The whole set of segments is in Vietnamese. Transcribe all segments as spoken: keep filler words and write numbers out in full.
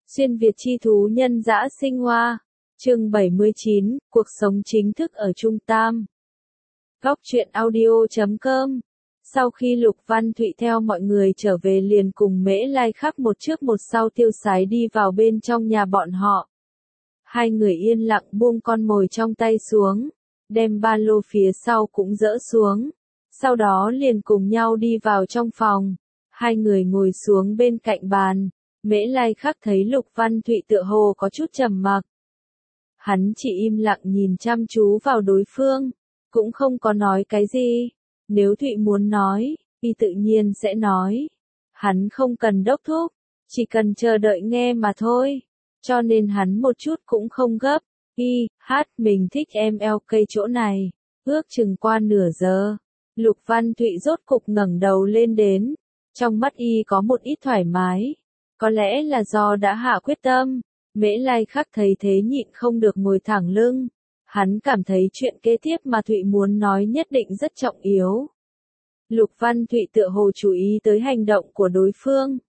Xuyên Việt chi thú nhân dã sinh hoa. Chương bảy mươi chín, cuộc sống chính thức ở Trung Tam. Góc truyện audio chấm com. Sau khi Lục Văn Thụy theo mọi người trở về liền cùng Mễ Lai Khắc một trước một sau tiêu sái đi vào bên trong nhà bọn họ. Hai người yên lặng buông con mồi trong tay xuống, đem ba lô phía sau cũng dỡ xuống. Sau đó liền cùng nhau đi vào trong phòng. Hai người ngồi xuống bên cạnh bàn. Mễ Lai Khắc thấy Lục Văn Thụy tựa hồ có chút trầm mặc. Hắn chỉ im lặng nhìn chăm chú vào đối phương, cũng không có nói cái gì. Nếu Thụy muốn nói, y tự nhiên sẽ nói. Hắn không cần đốc thúc, chỉ cần chờ đợi nghe mà thôi. Cho nên hắn một chút cũng không gấp. Y, hát, mình thích em eo cây chỗ này. Ước chừng qua nửa giờ, Lục Văn Thụy rốt cục ngẩng đầu lên đến. Trong mắt y có một ít thoải mái. Có lẽ là do đã hạ quyết tâm. Mễ Lai Khắc thấy thế nhịn không được ngồi thẳng lưng. Hắn cảm thấy chuyện kế tiếp mà Thụy muốn nói nhất định rất trọng yếu. Lục Văn Thụy tựa hồ chú ý tới hành động của đối phương.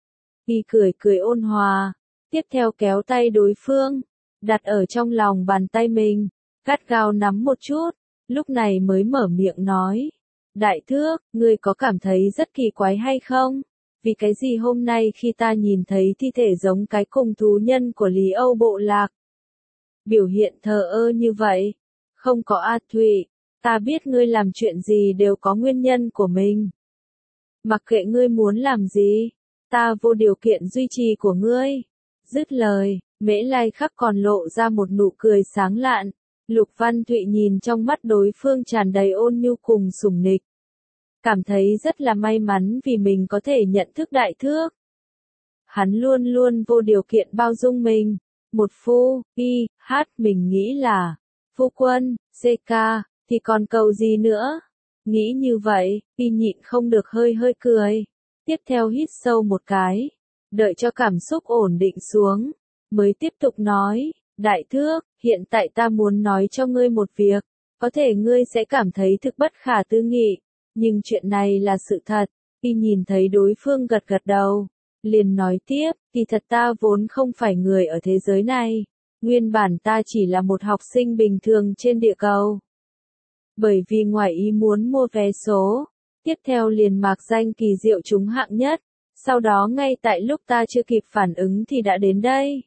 Y cười cười ôn hòa, tiếp theo kéo tay đối phương, đặt ở trong lòng bàn tay mình, gắt gao nắm một chút, lúc này mới mở miệng nói. Đại thước, ngươi có cảm thấy rất kỳ quái hay không? Vì cái gì hôm nay khi ta nhìn thấy thi thể giống cái cùng thú nhân của Lý Âu bộ lạc? Biểu hiện thờ ơ như vậy. Không có A Thụy, ta biết ngươi làm chuyện gì đều có nguyên nhân của mình. Mặc kệ ngươi muốn làm gì, ta vô điều kiện duy trì của ngươi. Dứt lời, Mễ Lai Khắc còn lộ ra một nụ cười sáng lạn. Lục Văn Thụy nhìn trong mắt đối phương tràn đầy ôn nhu cùng sủng nịch. Cảm thấy rất là may mắn vì mình có thể nhận thức đại thước. Hắn luôn luôn vô điều kiện bao dung mình. Một phu, y, hát mình nghĩ là, phu quân, xê ca, thì còn cầu gì nữa. Nghĩ như vậy, y nhịn không được hơi hơi cười. Tiếp theo hít sâu một cái. Đợi cho cảm xúc ổn định xuống. Mới tiếp tục nói, đại thước, hiện tại ta muốn nói cho ngươi một việc. Có thể ngươi sẽ cảm thấy thực bất khả tư nghị. Nhưng chuyện này là sự thật. Y nhìn thấy đối phương gật gật đầu, liền nói tiếp, kỳ thật ta vốn không phải người ở thế giới này. Nguyên bản ta chỉ là một học sinh bình thường trên địa cầu. Bởi vì ngoài ý muốn mua vé số, tiếp theo liền mạc danh kỳ diệu trúng hạng nhất. Sau đó ngay tại lúc ta chưa kịp phản ứng thì đã đến đây.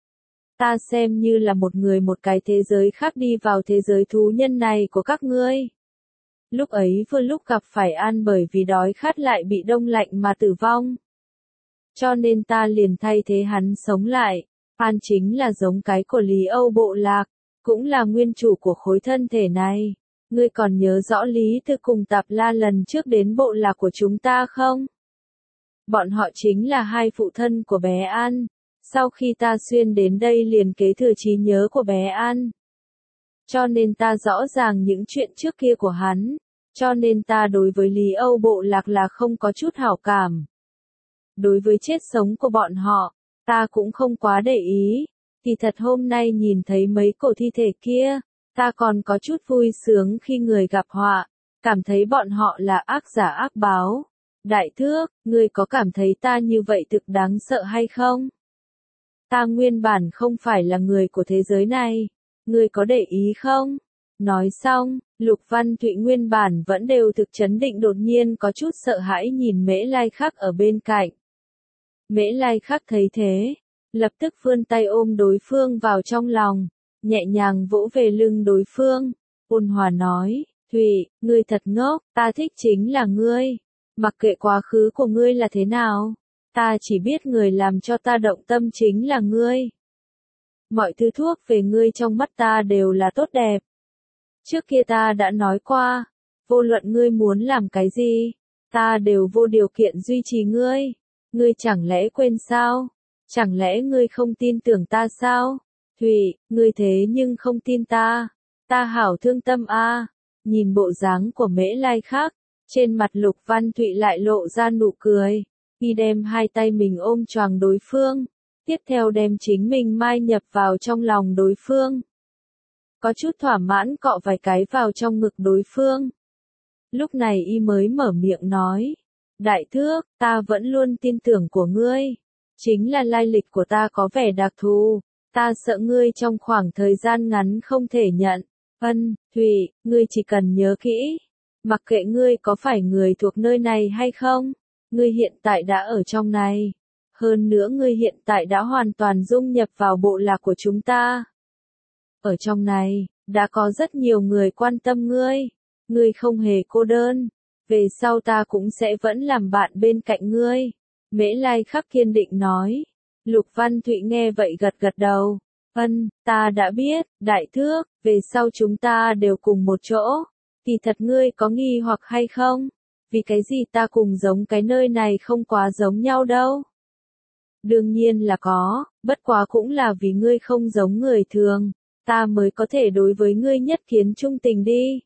Ta xem như là một người một cái thế giới khác đi vào thế giới thú nhân này của các ngươi. Lúc ấy vừa lúc gặp phải An bởi vì đói khát lại bị đông lạnh mà tử vong. Cho nên ta liền thay thế hắn sống lại. An chính là giống cái của Lý Âu bộ lạc, cũng là nguyên chủ của khối thân thể này. Ngươi còn nhớ rõ Lý Tư cùng Tạp La lần trước đến bộ lạc của chúng ta không? Bọn họ chính là hai phụ thân của bé An. Sau khi ta xuyên đến đây liền kế thừa trí nhớ của bé An. Cho nên ta rõ ràng những chuyện trước kia của hắn. Cho nên ta đối với Lý Âu bộ lạc là không có chút hảo cảm. Đối với chết sống của bọn họ, ta cũng không quá để ý. Thì thật hôm nay nhìn thấy mấy cổ thi thể kia, ta còn có chút vui sướng khi người gặp họa, cảm thấy bọn họ là ác giả ác báo. Đại thước, ngươi có cảm thấy ta như vậy thực đáng sợ hay không? Ta nguyên bản không phải là người của thế giới này, ngươi có để ý không? Nói xong, Lục Văn Thụy nguyên bản vẫn đều thực chấn định đột nhiên có chút sợ hãi nhìn Mễ Lai Khắc ở bên cạnh. Mễ Lai Khắc thấy thế, lập tức vươn tay ôm đối phương vào trong lòng, nhẹ nhàng vỗ về lưng đối phương, ôn hòa nói, Thụy, ngươi thật ngốc, ta thích chính là ngươi, mặc kệ quá khứ của ngươi là thế nào, ta chỉ biết người làm cho ta động tâm chính là ngươi. Mọi thứ thuốc về ngươi trong mắt ta đều là tốt đẹp. Trước kia ta đã nói qua, vô luận ngươi muốn làm cái gì, ta đều vô điều kiện duy trì ngươi. Ngươi chẳng lẽ quên sao? Chẳng lẽ ngươi không tin tưởng ta sao? Thụy, ngươi thế nhưng không tin ta. Ta hảo thương tâm a. À. Nhìn bộ dáng của Mễ Lai Khắc, trên mặt Lục Văn Thụy lại lộ ra nụ cười. Y đem hai tay mình ôm choàng đối phương, tiếp theo đem chính mình mai nhập vào trong lòng đối phương. Có chút thỏa mãn cọ vài cái vào trong ngực đối phương. Lúc này y mới mở miệng nói. Đại thước, ta vẫn luôn tin tưởng của ngươi. Chính là lai lịch của ta có vẻ đặc thù, ta sợ ngươi trong khoảng thời gian ngắn không thể nhận. Ân, Thụy, ngươi chỉ cần nhớ kỹ, mặc kệ ngươi có phải người thuộc nơi này hay không, ngươi hiện tại đã ở trong này. Hơn nữa ngươi hiện tại đã hoàn toàn dung nhập vào bộ lạc của chúng ta. Ở trong này, đã có rất nhiều người quan tâm ngươi. Ngươi không hề cô đơn. Về sau ta cũng sẽ vẫn làm bạn bên cạnh ngươi. Mễ Lai Khắc kiên định nói. Lục Văn Thụy nghe vậy gật gật đầu. Ân, ta đã biết, đại thước, về sau chúng ta đều cùng một chỗ. Kỳ thật ngươi có nghi hoặc hay không? Vì cái gì ta cùng giống cái nơi này không quá giống nhau đâu? Đương nhiên là có, bất quá cũng là vì ngươi không giống người thường, ta mới có thể đối với ngươi nhất kiến trung tình đi.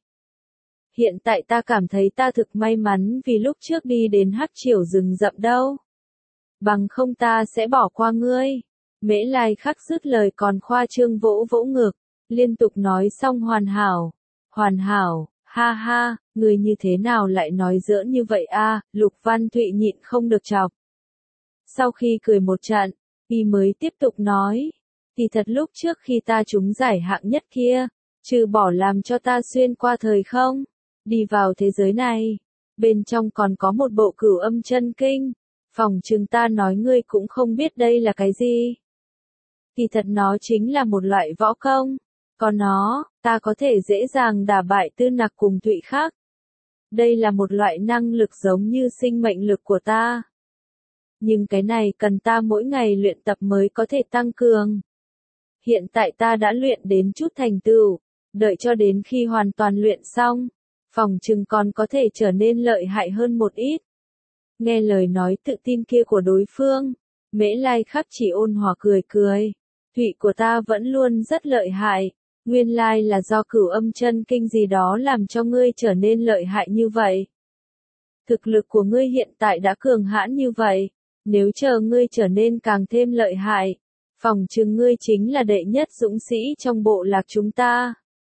Hiện tại ta cảm thấy ta thực may mắn vì lúc trước đi đến Hắc Triều rừng rậm đâu. Bằng không ta sẽ bỏ qua ngươi. Mễ Lai Khắc dứt lời còn khoa trương vỗ vỗ ngực, liên tục nói xong hoàn hảo, hoàn hảo, ha ha, ngươi như thế nào lại nói giỡn như vậy a? Lục Văn Thụy nhịn không được chọc. Sau khi cười một trận, y mới tiếp tục nói, thì thật lúc trước khi ta trúng giải hạng nhất kia, trừ bỏ làm cho ta xuyên qua thời không, đi vào thế giới này, bên trong còn có một bộ cửu âm chân kinh, phòng chừng ta nói ngươi cũng không biết đây là cái gì. Thì thật nó chính là một loại võ công, còn nó, ta có thể dễ dàng đả bại Tư Nặc cùng Thụy Khắc. Đây là một loại năng lực giống như sinh mệnh lực của ta. Nhưng cái này cần ta mỗi ngày luyện tập mới có thể tăng cường. Hiện tại ta đã luyện đến chút thành tựu, đợi cho đến khi hoàn toàn luyện xong, phòng chừng còn có thể trở nên lợi hại hơn một ít. Nghe lời nói tự tin kia của đối phương, Mễ Lai Khắc chỉ ôn hòa cười cười. Thụy của ta vẫn luôn rất lợi hại, nguyên lai là do cửu âm chân kinh gì đó làm cho ngươi trở nên lợi hại như vậy. Thực lực của ngươi hiện tại đã cường hãn như vậy. Nếu chờ ngươi trở nên càng thêm lợi hại, phòng chừng ngươi chính là đệ nhất dũng sĩ trong bộ lạc chúng ta.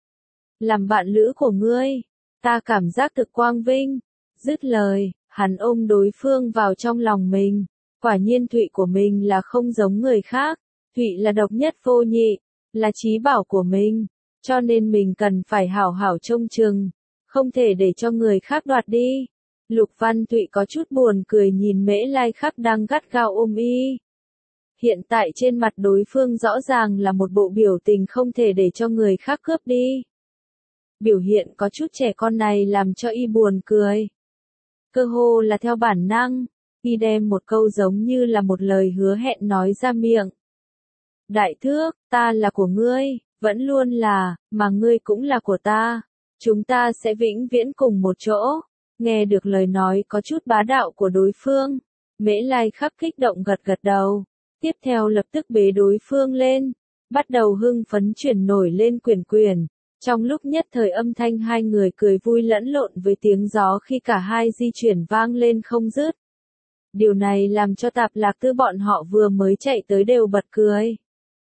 Làm bạn lữ của ngươi, ta cảm giác thực quang vinh. Dứt lời, hắn ôm đối phương vào trong lòng mình. Quả nhiên Thụy của mình là không giống người khác. Thụy là độc nhất vô nhị, là chí bảo của mình. Cho nên mình cần phải hảo hảo trông chừng, không thể để cho người khác đoạt đi. Lục Văn Thụy có chút buồn cười nhìn Mễ Lai Khắc đang gắt gao ôm y. Hiện tại trên mặt đối phương rõ ràng là một bộ biểu tình không thể để cho người khác cướp đi. Biểu hiện có chút trẻ con này làm cho y buồn cười. Cơ hồ là theo bản năng, y đem một câu giống như là một lời hứa hẹn nói ra miệng. Đại thước, ta là của ngươi, vẫn luôn là, mà ngươi cũng là của ta. Chúng ta sẽ vĩnh viễn cùng một chỗ. Nghe được lời nói có chút bá đạo của đối phương, Mễ Lai Khắc kích động gật gật đầu, tiếp theo lập tức bế đối phương lên, bắt đầu hưng phấn chuyển nổi lên quyền quyền. Trong lúc nhất thời âm thanh hai người cười vui lẫn lộn với tiếng gió khi cả hai di chuyển vang lên không dứt. Điều này làm cho Tạp Lạc Tư bọn họ vừa mới chạy tới đều bật cười.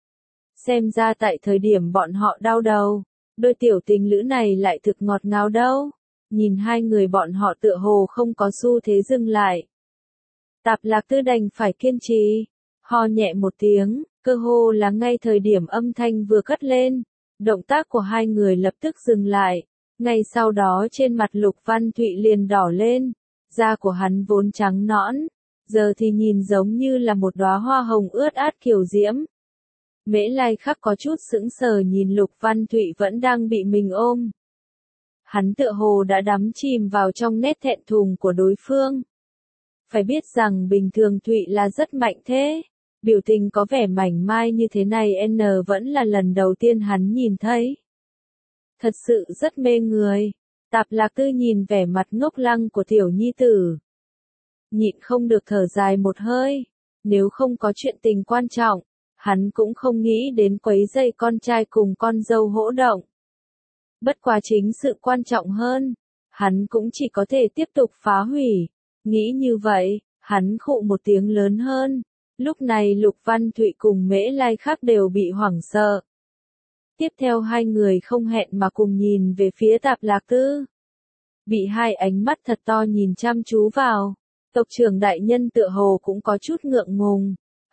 Xem ra tại thời điểm bọn họ đau đầu, đôi tiểu tình lữ này lại thực ngọt ngào đâu. Nhìn hai người bọn họ tựa hồ không có xu thế dừng lại. Tạp Lạc Tư đành phải kiên trì, ho nhẹ một tiếng, cơ hồ là ngay thời điểm âm thanh vừa cất lên, động tác của hai người lập tức dừng lại. Ngay sau đó trên mặt Lục Văn Thụy liền đỏ lên, da của hắn vốn trắng nõn, giờ thì nhìn giống như là một đóa hoa hồng ướt át kiều diễm. Mễ Lai Khắc có chút sững sờ nhìn Lục Văn Thụy vẫn đang bị mình ôm. Hắn tựa hồ đã đắm chìm vào trong nét thẹn thùng của đối phương. Phải biết rằng bình thường Thụy là rất mạnh thế. Biểu tình có vẻ mảnh mai như thế này N vẫn là lần đầu tiên hắn nhìn thấy. Thật sự rất mê người. Tạp Lạc Tư nhìn vẻ mặt ngốc lăng của tiểu nhi tử. Nhịn không được thở dài một hơi. Nếu không có chuyện tình quan trọng, hắn cũng không nghĩ đến quấy rầy con trai cùng con dâu hỗ động. Bất quá chính sự quan trọng hơn, hắn cũng chỉ có thể tiếp tục phá hủy. Nghĩ như vậy, hắn khụ một tiếng lớn hơn. Lúc này Lục Văn Thụy cùng Mễ Lai Khắc đều bị hoảng sợ. Tiếp theo hai người không hẹn mà cùng nhìn về phía Tạp Lạc Tư. Bị hai ánh mắt thật to nhìn chăm chú vào. Tộc trưởng đại nhân tựa hồ cũng có chút ngượng ngùng.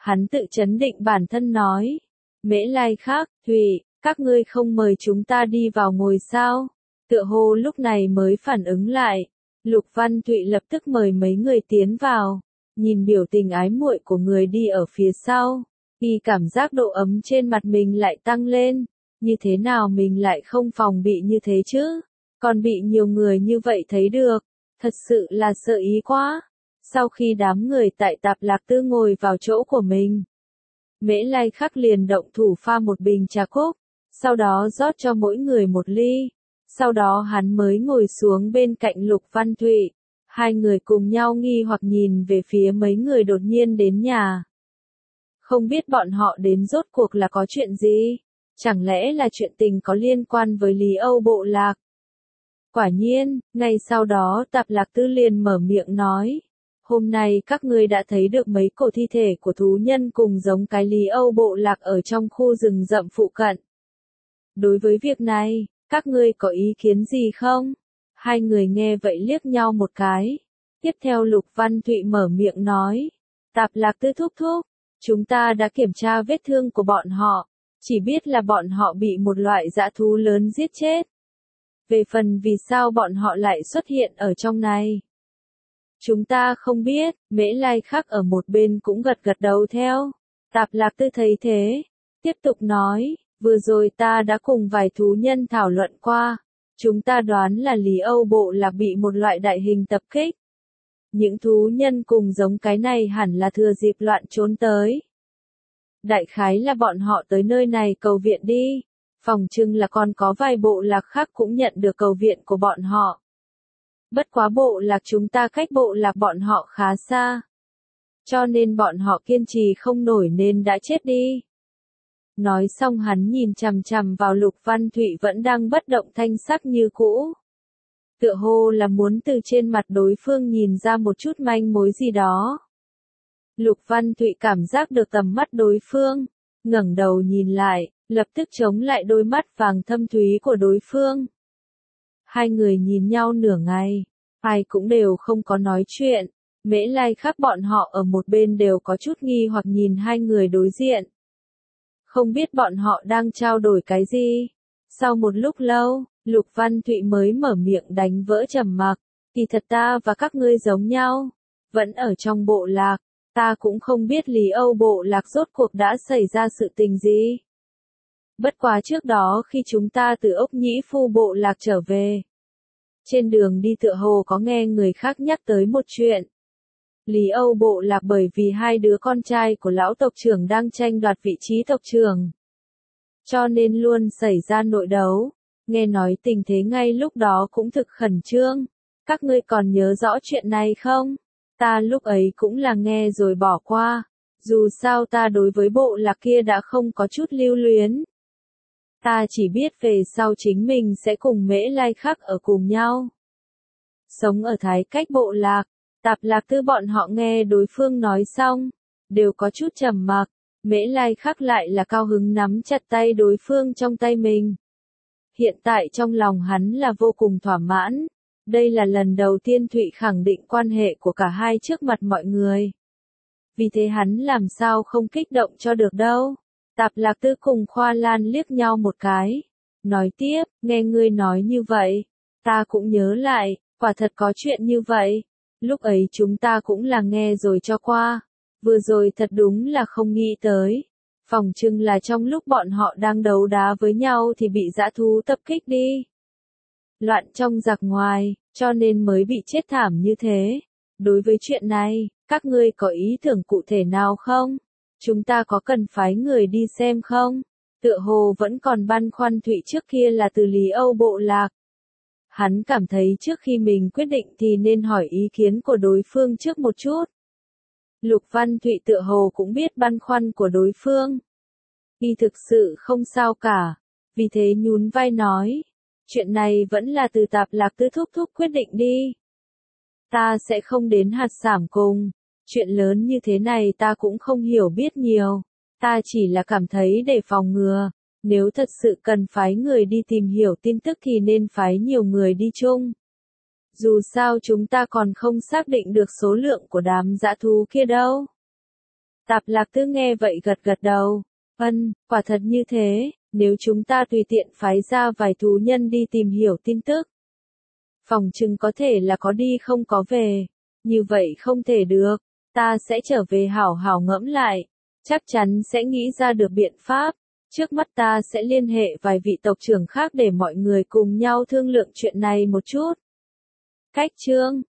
Hắn tự trấn định bản thân nói. Mễ Lai Khắc, Thụy, các ngươi không mời chúng ta đi vào ngồi sao? Tựa hồ lúc này mới phản ứng lại. Lục Văn Thụy lập tức mời mấy người tiến vào. Nhìn biểu tình ái muội của người đi ở phía sau. Y cảm giác độ ấm trên mặt mình lại tăng lên. Như thế nào mình lại không phòng bị như thế chứ? Còn bị nhiều người như vậy thấy được. Thật sự là sợ ý quá. Sau khi đám người tại Tạp Lạc Tư ngồi vào chỗ của mình, Mễ Lai Khắc liền động thủ pha một bình trà cốc, sau đó rót cho mỗi người một ly. Sau đó hắn mới ngồi xuống bên cạnh Lục Văn Thụy. Hai người cùng nhau nghi hoặc nhìn về phía mấy người đột nhiên đến nhà. Không biết bọn họ đến rốt cuộc là có chuyện gì? Chẳng lẽ là chuyện tình có liên quan với Lý Âu bộ lạc? Quả nhiên, ngay sau đó Tạp Lạc Tư liền mở miệng nói. Hôm nay các ngươi đã thấy được mấy cổ thi thể của thú nhân cùng giống cái Lý Âu bộ lạc ở trong khu rừng rậm phụ cận. Đối với việc này, các ngươi có ý kiến gì không? Hai người nghe vậy liếc nhau một cái. Tiếp theo Lục Văn Thụy mở miệng nói. Tạp Lạc Tư thúc thúc, chúng ta đã kiểm tra vết thương của bọn họ. Chỉ biết là bọn họ bị một loại dã thú lớn giết chết. Về phần vì sao bọn họ lại xuất hiện ở trong này, chúng ta không biết. Mễ Lai Khắc ở một bên cũng gật gật đầu theo. Tạp Lạc Tư thấy thế, tiếp tục nói, vừa rồi ta đã cùng vài thú nhân thảo luận qua. Chúng ta đoán là Lý Âu bộ lạc bị một loại đại hình tập kích. Những thú nhân cùng giống cái này hẳn là thừa dịp loạn trốn tới. Đại khái là bọn họ tới nơi này cầu viện đi. Phòng trưng là còn có vài bộ lạc khác cũng nhận được cầu viện của bọn họ. Bất quá bộ lạc chúng ta cách bộ lạc bọn họ khá xa. Cho nên bọn họ kiên trì không nổi nên đã chết đi. Nói xong hắn nhìn chằm chằm vào Lục Văn Thụy vẫn đang bất động thanh sắc như cũ. Tựa hồ là muốn từ trên mặt đối phương nhìn ra một chút manh mối gì đó. Lục Văn Thụy cảm giác được tầm mắt đối phương, ngẩng đầu nhìn lại, lập tức chống lại đôi mắt vàng thâm thúy của đối phương. Hai người nhìn nhau nửa ngày, ai cũng đều không có nói chuyện. Mễ Lai Khắc bọn họ ở một bên đều có chút nghi hoặc nhìn hai người đối diện. Không biết bọn họ đang trao đổi cái gì. Sau một lúc lâu, Lục Văn Thụy mới mở miệng đánh vỡ trầm mặc. Kỳ thật ta và các ngươi giống nhau, vẫn ở trong bộ lạc. Ta cũng không biết Lý Âu bộ lạc rốt cuộc đã xảy ra sự tình gì. Bất quá trước đó khi chúng ta từ Ốc Nhĩ Phu bộ lạc trở về, trên đường đi tựa hồ có nghe người khác nhắc tới một chuyện. Lý Âu bộ lạc bởi vì hai đứa con trai của lão tộc trưởng đang tranh đoạt vị trí tộc trưởng, cho nên luôn xảy ra nội đấu. Nghe nói tình thế ngay lúc đó cũng thực khẩn trương. Các ngươi còn nhớ rõ chuyện này không? Ta lúc ấy cũng là nghe rồi bỏ qua. Dù sao ta đối với bộ lạc kia đã không có chút lưu luyến. Ta chỉ biết về sau chính mình sẽ cùng Mễ Lai Khắc ở cùng nhau. Sống ở Thái Cách bộ lạc. Tạp Lạc Tư bọn họ nghe đối phương nói xong, đều có chút trầm mặc. Mễ Lai Khắc lại là cao hứng nắm chặt tay đối phương trong tay mình. Hiện tại trong lòng hắn là vô cùng thỏa mãn. Đây là lần đầu tiên Thụy khẳng định quan hệ của cả hai trước mặt mọi người. Vì thế hắn làm sao không kích động cho được đâu. Tạp Lạc Tư cùng Khoa Lan liếc nhau một cái. Nói tiếp, nghe ngươi nói như vậy. Ta cũng nhớ lại, quả thật có chuyện như vậy. Lúc ấy chúng ta cũng là nghe rồi cho qua. Vừa rồi thật đúng là không nghĩ tới. Phòng trưng là trong lúc bọn họ đang đấu đá với nhau thì bị dã thú tập kích đi. Loạn trong giặc ngoài, cho nên mới bị chết thảm như thế. Đối với chuyện này, các ngươi có ý tưởng cụ thể nào không? Chúng ta có cần phái người đi xem không? Tựa hồ vẫn còn băn khoăn Thụy trước kia là từ Lý Âu bộ lạc. Hắn cảm thấy trước khi mình quyết định thì nên hỏi ý kiến của đối phương trước một chút. Lục Văn Thụy tựa hồ cũng biết băn khoăn của đối phương. Y thực sự không sao cả. Vì thế nhún vai nói. Chuyện này vẫn là từ Tạp Lạc Tư thúc thúc quyết định đi. Ta sẽ không đến hạt sảm cùng. Chuyện lớn như thế này ta cũng không hiểu biết nhiều. Ta chỉ là cảm thấy để phòng ngừa. Nếu thật sự cần phái người đi tìm hiểu tin tức thì nên phái nhiều người đi chung. Dù sao chúng ta còn không xác định được số lượng của đám dã thú kia đâu. Tạp Lạc Tư nghe vậy gật gật đầu. Ân, quả thật như thế, nếu chúng ta tùy tiện phái ra vài thú nhân đi tìm hiểu tin tức. Phòng chừng có thể là có đi không có về. Như vậy không thể được, ta sẽ trở về hảo hảo ngẫm lại. Chắc chắn sẽ nghĩ ra được biện pháp. Trước mắt ta sẽ liên hệ vài vị tộc trưởng khác để mọi người cùng nhau thương lượng chuyện này một chút. Cách chương